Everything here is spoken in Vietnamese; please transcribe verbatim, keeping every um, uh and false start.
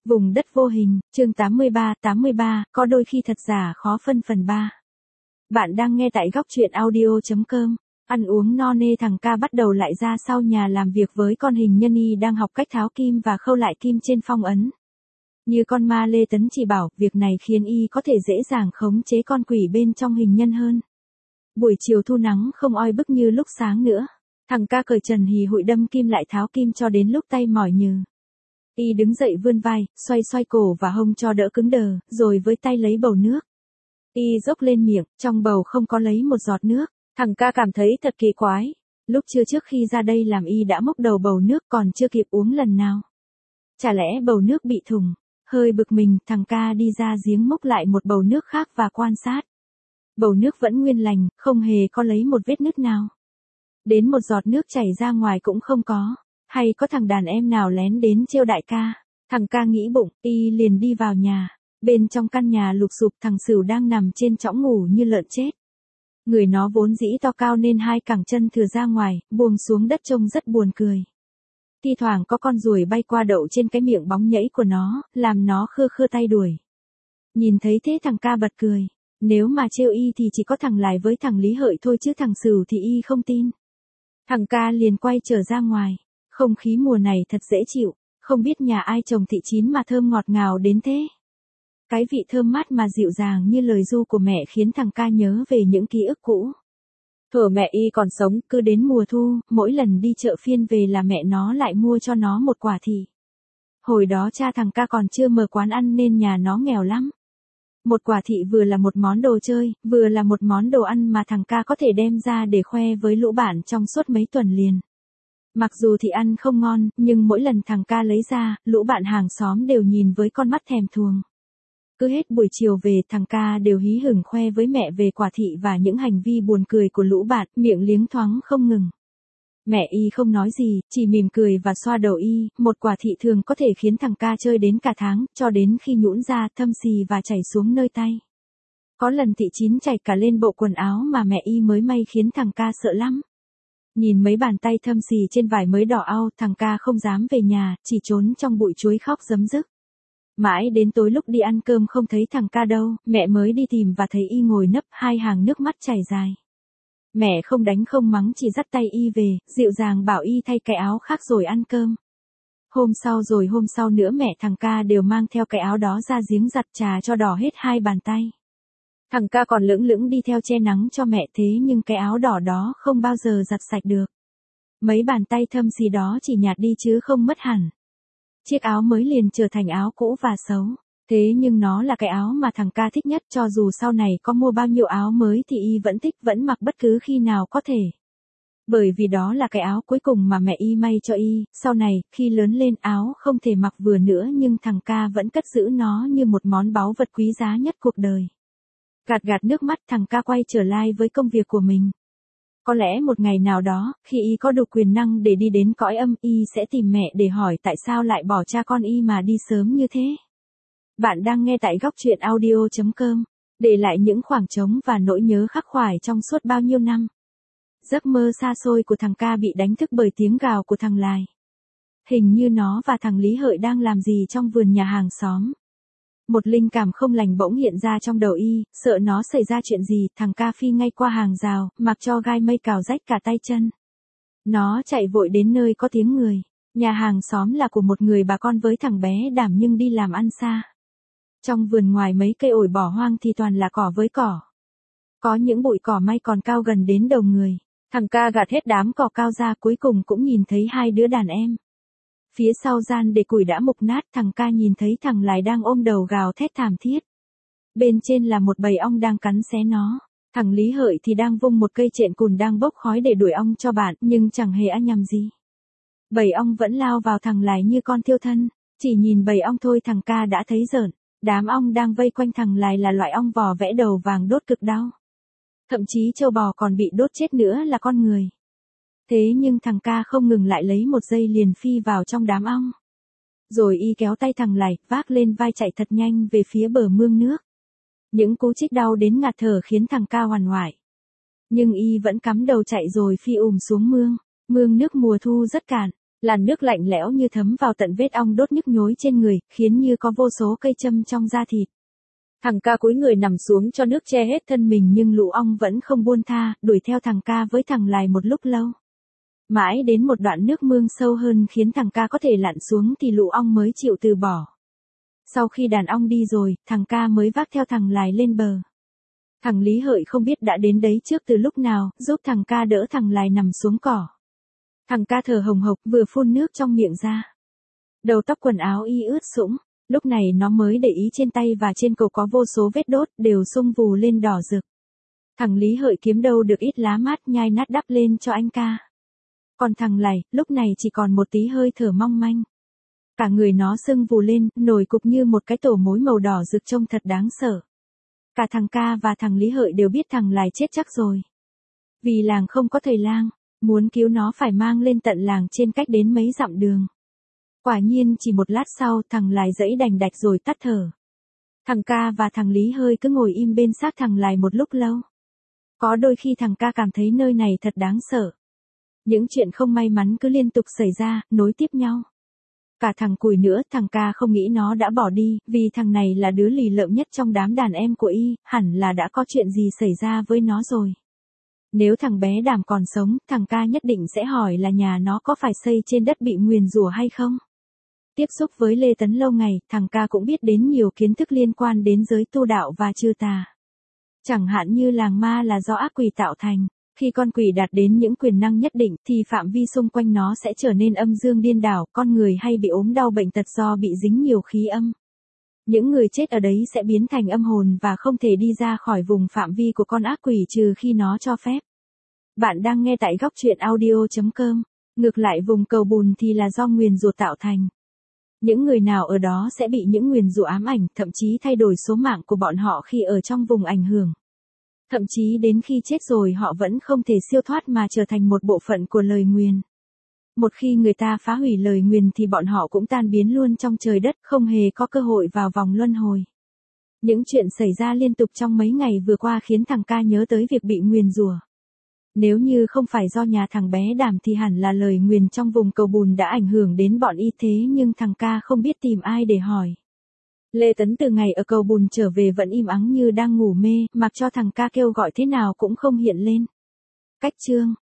Vùng đất vô hình, chương tám mươi ba, tám mươi ba, có đôi khi thật giả khó phân phần ba. Bạn đang nghe tại góc truyện audio chấm com. Ăn uống no nê thằng ca bắt đầu lại ra sau nhà làm việc với con hình nhân y đang học cách tháo kim và khâu lại kim trên phong ấn. Như con ma Lê Tấn chỉ bảo, việc này khiến y có thể dễ dàng khống chế con quỷ bên trong hình nhân hơn. Buổi chiều thu nắng không oi bức như lúc sáng nữa. Thằng ca cởi trần hì hụi đâm kim lại tháo kim cho đến lúc tay mỏi nhừ. Y đứng dậy vươn vai, xoay xoay cổ và hông cho đỡ cứng đờ, rồi với tay lấy bầu nước. Y dốc lên miệng, trong bầu không có lấy một giọt nước. Thằng ca cảm thấy thật kỳ quái. Lúc trưa trước khi ra đây làm y đã múc đầu bầu nước còn chưa kịp uống lần nào. Chả lẽ bầu nước bị thủng? Hơi bực mình, thằng ca đi ra giếng múc lại một bầu nước khác và quan sát. Bầu nước vẫn nguyên lành, không hề có lấy một vết nứt nào. Đến một giọt nước chảy ra ngoài cũng không có. Hay có thằng đàn em nào lén đến trêu đại ca? Thằng ca nghĩ bụng, y liền đi vào nhà. Bên trong căn nhà lụp xụp thằng Sửu đang nằm trên chõng ngủ như lợn chết. Người nó vốn dĩ to cao nên hai cẳng chân thừa ra ngoài, buông xuống đất trông rất buồn cười. Thi thoảng có con ruồi bay qua đậu trên cái miệng bóng nhẫy của nó, làm nó khưa khưa tay đuổi. Nhìn thấy thế thằng ca bật cười. Nếu mà trêu y thì chỉ có thằng Lài với thằng Lý Hợi thôi chứ thằng Sửu thì y không tin. Thằng ca liền quay trở ra ngoài. Không khí mùa này thật dễ chịu, không biết nhà ai trồng thị chín mà thơm ngọt ngào đến thế. Cái vị thơm mát mà dịu dàng như lời ru của mẹ khiến thằng ca nhớ về những ký ức cũ. Thuở mẹ y còn sống, cứ đến mùa thu, mỗi lần đi chợ phiên về là mẹ nó lại mua cho nó một quả thị. Hồi đó cha thằng ca còn chưa mở quán ăn nên nhà nó nghèo lắm. Một quả thị vừa là một món đồ chơi, vừa là một món đồ ăn mà thằng ca có thể đem ra để khoe với lũ bạn trong suốt mấy tuần liền. Mặc dù thì ăn không ngon, nhưng mỗi lần thằng ca lấy ra, lũ bạn hàng xóm đều nhìn với con mắt thèm thuồng. Cứ hết buổi chiều về, thằng ca đều hí hửng khoe với mẹ về quả thị và những hành vi buồn cười của lũ bạn, miệng liếng thoáng không ngừng. Mẹ y không nói gì, chỉ mỉm cười và xoa đầu y, một quả thị thường có thể khiến thằng ca chơi đến cả tháng, cho đến khi nhũn ra, thâm xì và chảy xuống nơi tay. Có lần thị chín chảy cả lên bộ quần áo mà mẹ y mới may khiến thằng ca sợ lắm. Nhìn mấy bàn tay thâm xì trên vải mới đỏ au, thằng ca không dám về nhà, chỉ trốn trong bụi chuối khóc rấm rức. Mãi đến tối lúc đi ăn cơm không thấy thằng ca đâu, mẹ mới đi tìm và thấy y ngồi nấp, hai hàng nước mắt chảy dài. Mẹ không đánh không mắng chỉ dắt tay y về, dịu dàng bảo y thay cái áo khác rồi ăn cơm. Hôm sau rồi hôm sau nữa mẹ thằng ca đều mang theo cái áo đó ra giếng giặt trà cho đỏ hết hai bàn tay. Thằng ca còn lững lững đi theo che nắng cho mẹ thế nhưng cái áo đỏ đó không bao giờ giặt sạch được. Mấy bàn tay thâm xì đó chỉ nhạt đi chứ không mất hẳn. Chiếc áo mới liền trở thành áo cũ và xấu. Thế nhưng nó là cái áo mà thằng ca thích nhất, cho dù sau này có mua bao nhiêu áo mới thì y vẫn thích, vẫn mặc bất cứ khi nào có thể. Bởi vì đó là cái áo cuối cùng mà mẹ y may cho y, sau này, khi lớn lên áo không thể mặc vừa nữa nhưng thằng ca vẫn cất giữ nó như một món báu vật quý giá nhất cuộc đời. Gạt gạt nước mắt thằng ca quay trở lại với công việc của mình. Có lẽ một ngày nào đó, khi y có đủ quyền năng để đi đến cõi âm, y sẽ tìm mẹ để hỏi tại sao lại bỏ cha con y mà đi sớm như thế. Bạn đang nghe tại góc truyện audio chấm com, để lại những khoảng trống và nỗi nhớ khắc khoải trong suốt bao nhiêu năm. Giấc mơ xa xôi của thằng ca bị đánh thức bởi tiếng gào của thằng Lài. Hình như nó và thằng Lý Hợi đang làm gì trong vườn nhà hàng xóm. Một linh cảm không lành bỗng hiện ra trong đầu y, sợ nó xảy ra chuyện gì, thằng ca phi ngay qua hàng rào, mặc cho gai mây cào rách cả tay chân. Nó chạy vội đến nơi có tiếng người. Nhà hàng xóm là của một người bà con với thằng bé Đảm nhưng đi làm ăn xa. Trong vườn ngoài mấy cây ổi bỏ hoang thì toàn là cỏ với cỏ. Có những bụi cỏ may còn cao gần đến đầu người. Thằng ca gạt hết đám cỏ cao ra cuối cùng cũng nhìn thấy hai đứa đàn em. Phía sau gian để củi đã mục nát, thằng ca nhìn thấy thằng Lài đang ôm đầu gào thét thảm thiết. Bên trên là một bầy ong đang cắn xé nó. Thằng Lý Hợi thì đang vung một cây trện cùn đang bốc khói để đuổi ong cho bạn, nhưng chẳng hề ăn nhầm gì. Bầy ong vẫn lao vào thằng Lài như con thiêu thân. Chỉ nhìn bầy ong thôi thằng ca đã thấy rợn. Đám ong đang vây quanh thằng Lài là loại ong vò vẽ đầu vàng đốt cực đau. Thậm chí trâu bò còn bị đốt chết nữa là con người. Thế nhưng thằng ca không ngừng lại lấy một giây liền phi vào trong đám ong. Rồi y kéo tay thằng Lài, vác lên vai chạy thật nhanh về phía bờ mương nước. Những cú chích đau đến ngạt thở khiến thằng ca hoàn hoại. Nhưng y vẫn cắm đầu chạy rồi phi ùm xuống mương. Mương nước mùa thu rất cạn. Làn nước lạnh lẽo như thấm vào tận vết ong đốt nhức nhối trên người, khiến như có vô số cây châm trong da thịt. Thằng ca cúi người nằm xuống cho nước che hết thân mình nhưng lũ ong vẫn không buông tha, đuổi theo thằng ca với thằng Lài một lúc lâu. Mãi đến một đoạn nước mương sâu hơn khiến thằng ca có thể lặn xuống thì lũ ong mới chịu từ bỏ. Sau khi đàn ong đi rồi, thằng ca mới vác theo thằng Lài lên bờ. Thằng Lý Hợi không biết đã đến đấy trước từ lúc nào, giúp thằng ca đỡ thằng Lài nằm xuống cỏ. Thằng ca thở hồng hộc vừa phun nước trong miệng ra. Đầu tóc quần áo y ướt sũng, lúc này nó mới để ý trên tay và trên cổ có vô số vết đốt đều sung vù lên đỏ rực. Thằng Lý Hợi kiếm đâu được ít lá mát nhai nát đắp lên cho anh ca. Còn thằng Lài, lúc này chỉ còn một tí hơi thở mong manh. Cả người nó sưng vù lên, nổi cục như một cái tổ mối màu đỏ rực trông thật đáng sợ. Cả thằng ca và thằng Lý Hợi đều biết thằng Lài chết chắc rồi. Vì làng không có thầy lang, muốn cứu nó phải mang lên tận làng trên cách đến mấy dặm đường. Quả nhiên chỉ một lát sau thằng Lài giãy đành đạch rồi tắt thở. Thằng ca và thằng Lý Hơi cứ ngồi im bên xác thằng Lài một lúc lâu. Có đôi khi thằng ca cảm thấy nơi này thật đáng sợ. Những chuyện không may mắn cứ liên tục xảy ra, nối tiếp nhau. Cả thằng Cùi nữa, thằng ca không nghĩ nó đã bỏ đi, vì thằng này là đứa lì lợm nhất trong đám đàn em của y, hẳn là đã có chuyện gì xảy ra với nó rồi. Nếu thằng bé Đàm còn sống, thằng ca nhất định sẽ hỏi là nhà nó có phải xây trên đất bị nguyền rủa hay không. Tiếp xúc với Lê Tấn lâu ngày, thằng ca cũng biết đến nhiều kiến thức liên quan đến giới tu đạo và trừ tà. Chẳng hạn như làng ma là do ác quỷ tạo thành. Khi con quỷ đạt đến những quyền năng nhất định thì phạm vi xung quanh nó sẽ trở nên âm dương điên đảo, con người hay bị ốm đau bệnh tật do bị dính nhiều khí âm. Những người chết ở đấy sẽ biến thành âm hồn và không thể đi ra khỏi vùng phạm vi của con ác quỷ trừ khi nó cho phép. Bạn đang nghe tại góc truyện audio chấm com. Ngược lại vùng cầu bùn thì là do nguyền rủa tạo thành. Những người nào ở đó sẽ bị những nguyền rủa ám ảnh, thậm chí thay đổi số mạng của bọn họ khi ở trong vùng ảnh hưởng. Thậm chí đến khi chết rồi họ vẫn không thể siêu thoát mà trở thành một bộ phận của lời nguyền. Một khi người ta phá hủy lời nguyền thì bọn họ cũng tan biến luôn trong trời đất, không hề có cơ hội vào vòng luân hồi. Những chuyện xảy ra liên tục trong mấy ngày vừa qua khiến thằng ca nhớ tới việc bị nguyền rủa. Nếu như không phải do nhà thằng bé Đàm thì hẳn là lời nguyền trong vùng cầu bùn đã ảnh hưởng đến bọn y thế nhưng thằng ca không biết tìm ai để hỏi. Lê Tấn từ ngày ở cầu bùn trở về vẫn im ắng như đang ngủ mê, mặc cho thằng ca kêu gọi thế nào cũng không hiện lên. Cách chương